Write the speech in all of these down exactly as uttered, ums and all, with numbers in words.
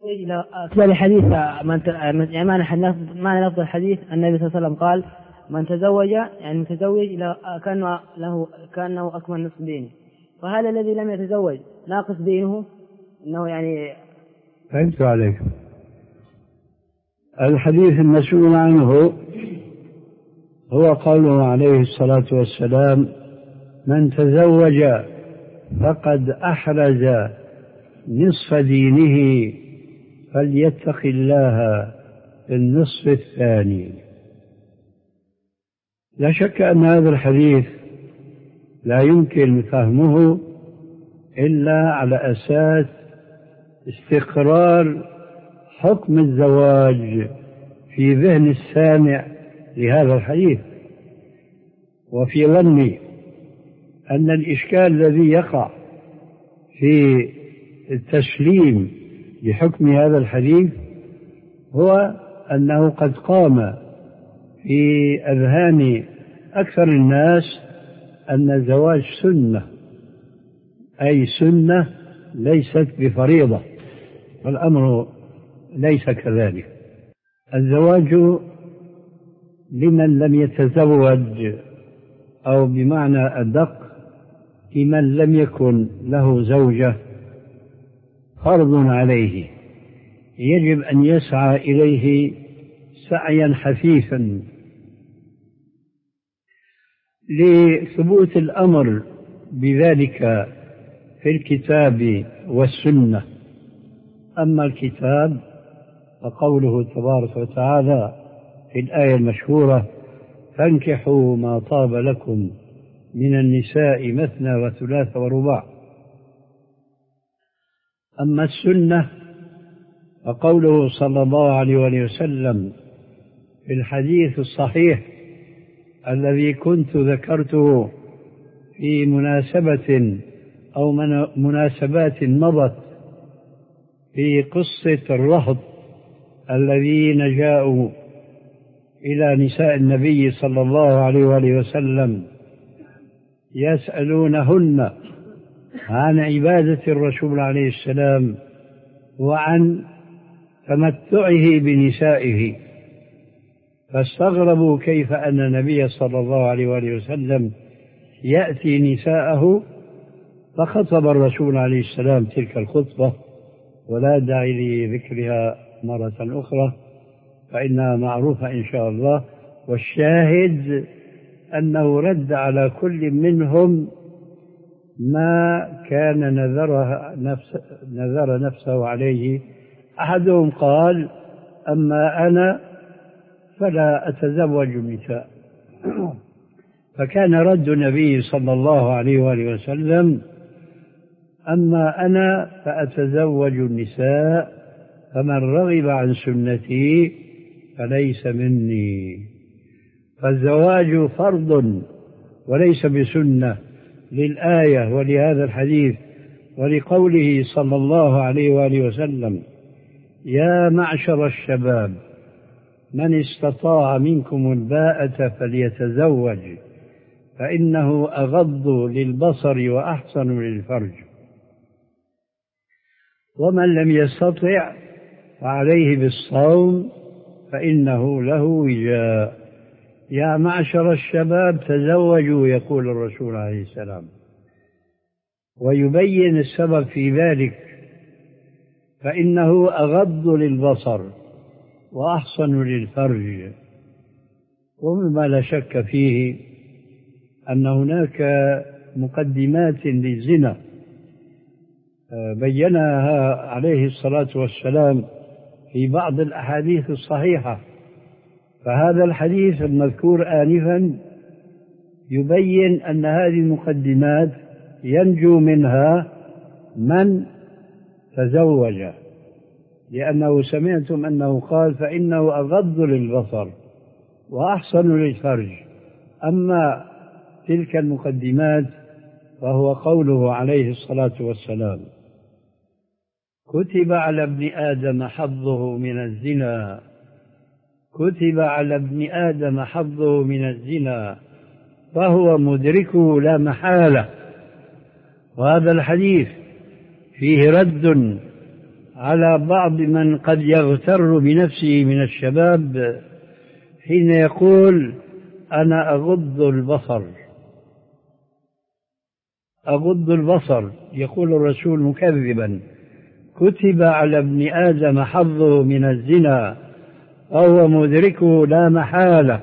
إلى أكثر حديث من يعني ما لفظ الحديث النبي صلى الله عليه وسلم قال من تزوج يعني متزوج إلى كان له كأنه أكمل نصف دينه، فهذا الذي لم يتزوج ناقص دينه إنه يعني. فهمت عليك. الحديث المسؤول عنه هو قوله عليه الصلاة والسلام من تزوج فقد أحرز نصف دينه فليتق الله في النصف الثاني. لا شك أن هذا الحديث لا يمكن فهمه إلا على أساس استقرار حكم الزواج في ذهن السامع لهذا الحديث، وفي ظني أن الإشكال الذي يقع في التسليم بحكم هذا الحديث هو أنه قد قام في أذهان أكثر الناس أن الزواج سنة، أي سنة ليست بفريضة، والأمر ليس كذلك. الزواج لمن لم يتزوج، أو بمعنى أدق لمن لم يكن له زوجة، فرض عليه يجب أن يسعى إليه سعيا حثيثا لثبوت الأمر بذلك في الكتاب والسنة. أما الكتاب فقوله تبارك وتعالى في الآية المشهورة فانكحوا ما طاب لكم من النساء مثنى وثلاث ورباع. أما السنة فقوله صلى الله عليه وسلم في الحديث الصحيح الذي كنت ذكرته في مناسبة أو مناسبات مضت في قصة الرهط الذين جاءوا إلى نساء النبي صلى الله عليه وآله وسلم يسألونهن عن عبادة الرسول عليه السلام وعن تمتعه بنسائه، فاستغربوا كيف أن النبي صلى الله عليه وآله وسلم يأتي نساءه، فخطب الرسول عليه السلام تلك الخطبة، ولا داعي لذكرها مرة أخرى فإنها معروفة إن شاء الله. والشاهد أنه رد على كل منهم ما كان نذر, نفس نذر نفسه عليه. أحدهم قال أما أنا فلا أتزوج النساء، فكان رد النبي صلى الله عليه وآله وسلم أما أنا فأتزوج النساء فمن رغب عن سنتي فليس مني. فالزواج فرض وليس بسنة للآية ولهذا الحديث ولقوله صلى الله عليه وآله وسلم يا معشر الشباب من استطاع منكم الباءة فليتزوج فإنه أغض للبصر وأحسن للفرج، ومن لم يستطع فعليه بالصوم فإنه له وجاء. يا معشر الشباب تزوجوا يقول الرسول عليه السلام، ويبين السبب في ذلك فإنه أغض للبصر وأحسن للفرج. ومما لا شك فيه أن هناك مقدمات للزنا بينها عليه الصلاة والسلام في بعض الأحاديث الصحيحة، فهذا الحديث المذكور آنفا يبين أن هذه المقدمات ينجو منها من تزوج، لأنه سمعتم أنه قال فإنه أغض للبصر وأحسن للفرج. أما تلك المقدمات فهو قوله عليه الصلاة والسلام كتب على ابن آدم حظه من الزنا، كتب على ابن آدم حظه من الزنا فهو مدركه لا محالة. وهذا الحديث فيه رد على بعض من قد يغتر بنفسه من الشباب حين يقول أنا أغض البصر. أغض البصر، يقول الرسول مكذبا: كتب على ابن آدم حظه من الزنا فهو مدركه لا محالة.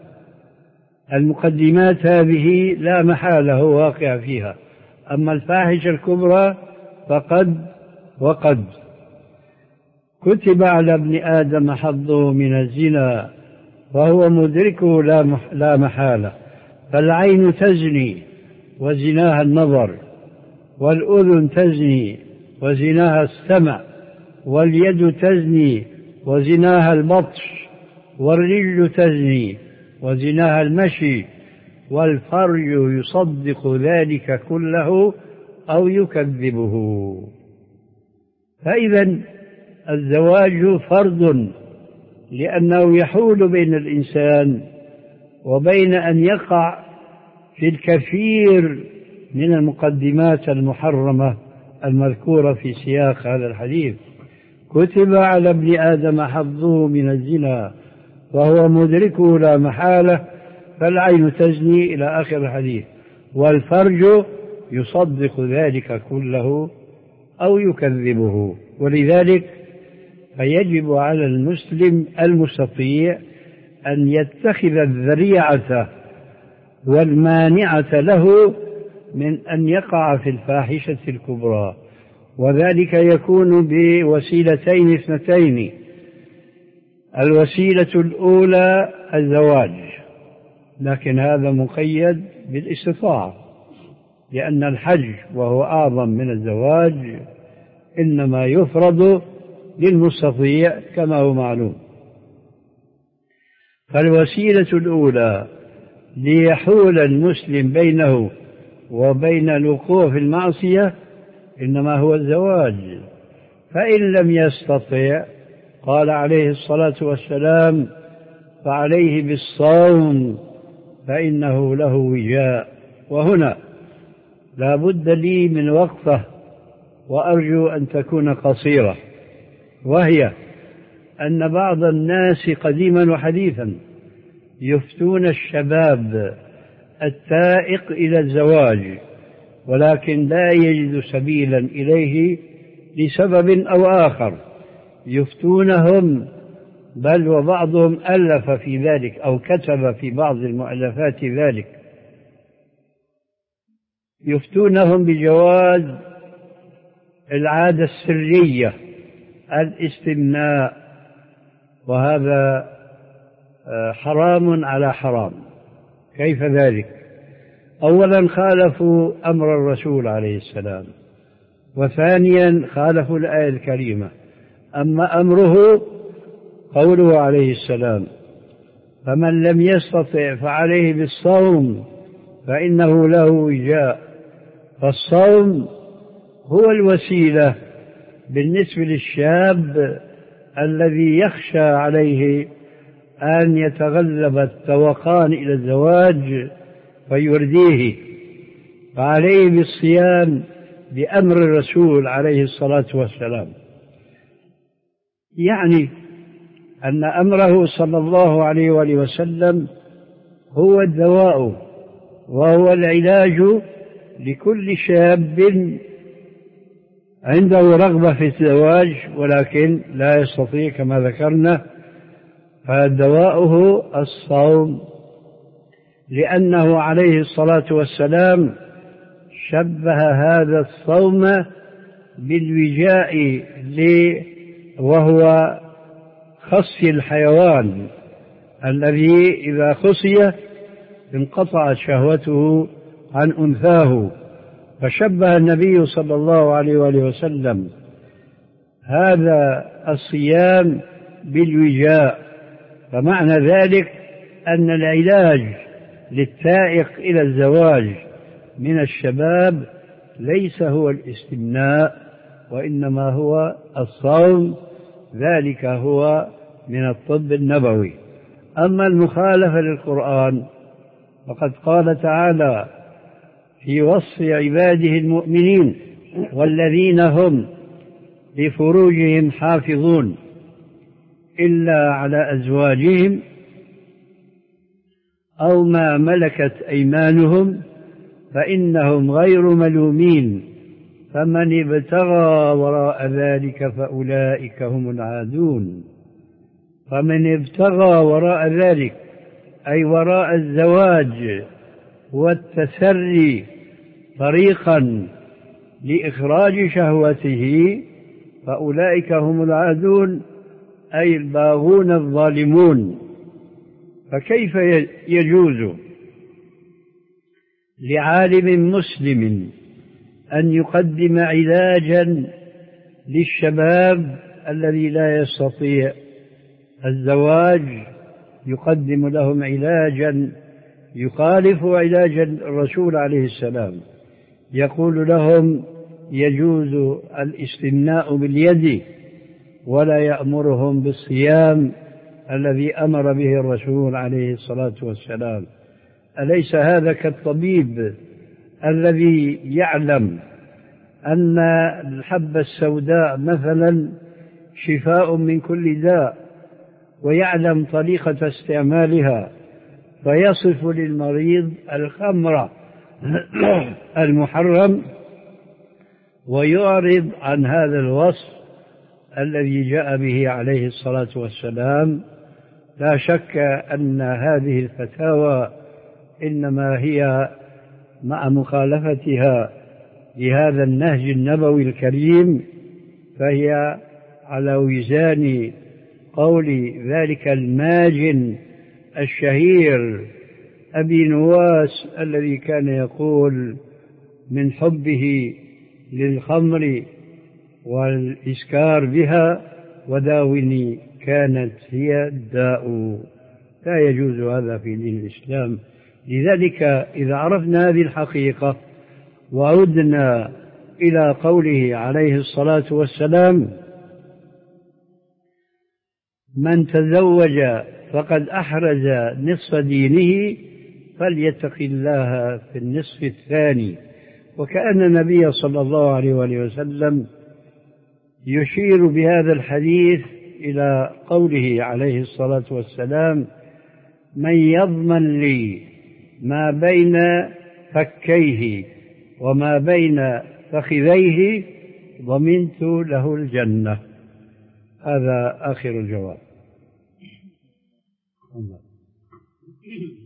المقدمات هذه لا محالة هو واقع فيها، أما الفاحشة الكبرى فقد وقد. كتب على ابن آدم حظه من الزنا وهو مدركه لا محالة. فالعين تزني وزناها النظر، والأذن تزني وزناها السمع، واليد تزني وزناها البطش، والرجل تزني وزناها المشي، والفرج يصدق ذلك كله أو يكذبه. فإذا الزواج فرض، لأنه يحول بين الإنسان وبين أن يقع في الكثير من المقدمات المحرمة المذكورة في سياق هذا الحديث. كتب على ابن آدم حظه من الزنا وهو مدركه لا محالة، فالعين تزني إلى آخر الحديث، والفرج يصدق ذلك كله أو يكذبه. ولذلك فيجب على المسلم المستطيع أن يتخذ الذريعة والمانعة له من أن يقع في الفاحشة الكبرى، وذلك يكون بوسيلتين اثنتين. الوسيلة الأولى الزواج، لكن هذا مقيد بالاستطاعة، لأن الحج وهو أعظم من الزواج إنما يفرض للمستطيع كما هو معلوم. فالوسيلة الأولى ليحول المسلم بينه وبين الوقوع في المعصية إنما هو الزواج. فإن لم يستطع قال عليه الصلاة والسلام: فعليه بالصوم فإنه له وجاء. وهنا لا بد لي من وقفة، وأرجو أن تكون قصيرة، وهي أن بعض الناس قديما وحديثا يفتون الشباب التائق إلى الزواج، ولكن لا يجد سبيلا إليه لسبب أو آخر، يفتونهم، بل وبعضهم ألف في ذلك أو كتب في بعض المؤلفات ذلك، يفتونهم بجواز العادة السرية، الاستمناء، وهذا حرام على حرام. كيف ذلك؟ أولا خالفوا أمر الرسول عليه السلام، وثانيا خالفوا الآية الكريمة. أما أمره قوله عليه السلام: فمن لم يستطع فعليه بالصوم فإنه له وجاء. فالصوم هو الوسيلة بالنسبة للشاب الذي يخشى عليه أن يتغلب التوقان إلى الزواج فيرديه، فعليه بالصيام بأمر الرسول عليه الصلاة والسلام. يعني أن أمره صلى الله عليه وآله وسلم هو الدواء وهو العلاج لكل شاب عنده رغبة في الزواج ولكن لا يستطيع كما ذكرنا، فدواؤه الصوم، لأنه عليه الصلاة والسلام شبه هذا الصوم بالوجاء وهو خصي الحيوان الذي إذا خصي انقطعت شهوته عن أنثاه، فشبه النبي صلى الله عليه وآله وسلم هذا الصيام بالوجاء. فمعنى ذلك أن العلاج للتائق إلى الزواج من الشباب ليس هو الاستمناء، وإنما هو الصوم، ذلك هو من الطب النبوي. أما المخالفة للقرآن فقد قال تعالى في وصف عباده المؤمنين: والذين هم لفروجهم حافظون إلا على أزواجهم أو ما ملكت أيمانهم فإنهم غير ملومين فمن ابتغى وراء ذلك فأولئك هم العادون. فمن ابتغى وراء ذلك أي وراء الزواج والتسري طريقا لإخراج شهوته فأولئك هم العادون أي الباغون الظالمون. فكيف يجوز لعالم مسلم أن يقدم علاجا للشباب الذي لا يستطيع الزواج، يقدم لهم علاجا يخالف علاج الرسول عليه السلام، يقول لهم يجوز الاستمناء باليد ولا يأمرهم بالصيام الذي أمر به الرسول عليه الصلاة والسلام؟ أليس هذا كالطبيب الذي يعلم أن الحبة السوداء مثلا شفاء من كل داء ويعلم طريقة استعمالها فيصف للمريض الخمر المحرم ويعرض عن هذا الوصف الذي جاء به عليه الصلاة والسلام؟ لا شك أن هذه الفتاوى إنما هي مع مخالفتها لهذا النهج النبوي الكريم فهي على وزان قول ذلك الماجن الشهير أبي نواس الذي كان يقول من حبه للخمر والإسكار بها وداوني كانت هي الداء. لا يجوز هذا في دين الإسلام. لذلك إذا عرفنا هذه الحقيقة وعدنا إلى قوله عليه الصلاة والسلام من تزوج فقد أحرز نصف دينه فليتق الله في النصف الثاني، وكأن النبي صلى الله عليه وآله وسلم يشير بهذا الحديث إلى قوله عليه الصلاة والسلام من يضمن لي ما بين فكيه وما بين فخذيه ضمنت له الجنة. هذا آخر الجواب.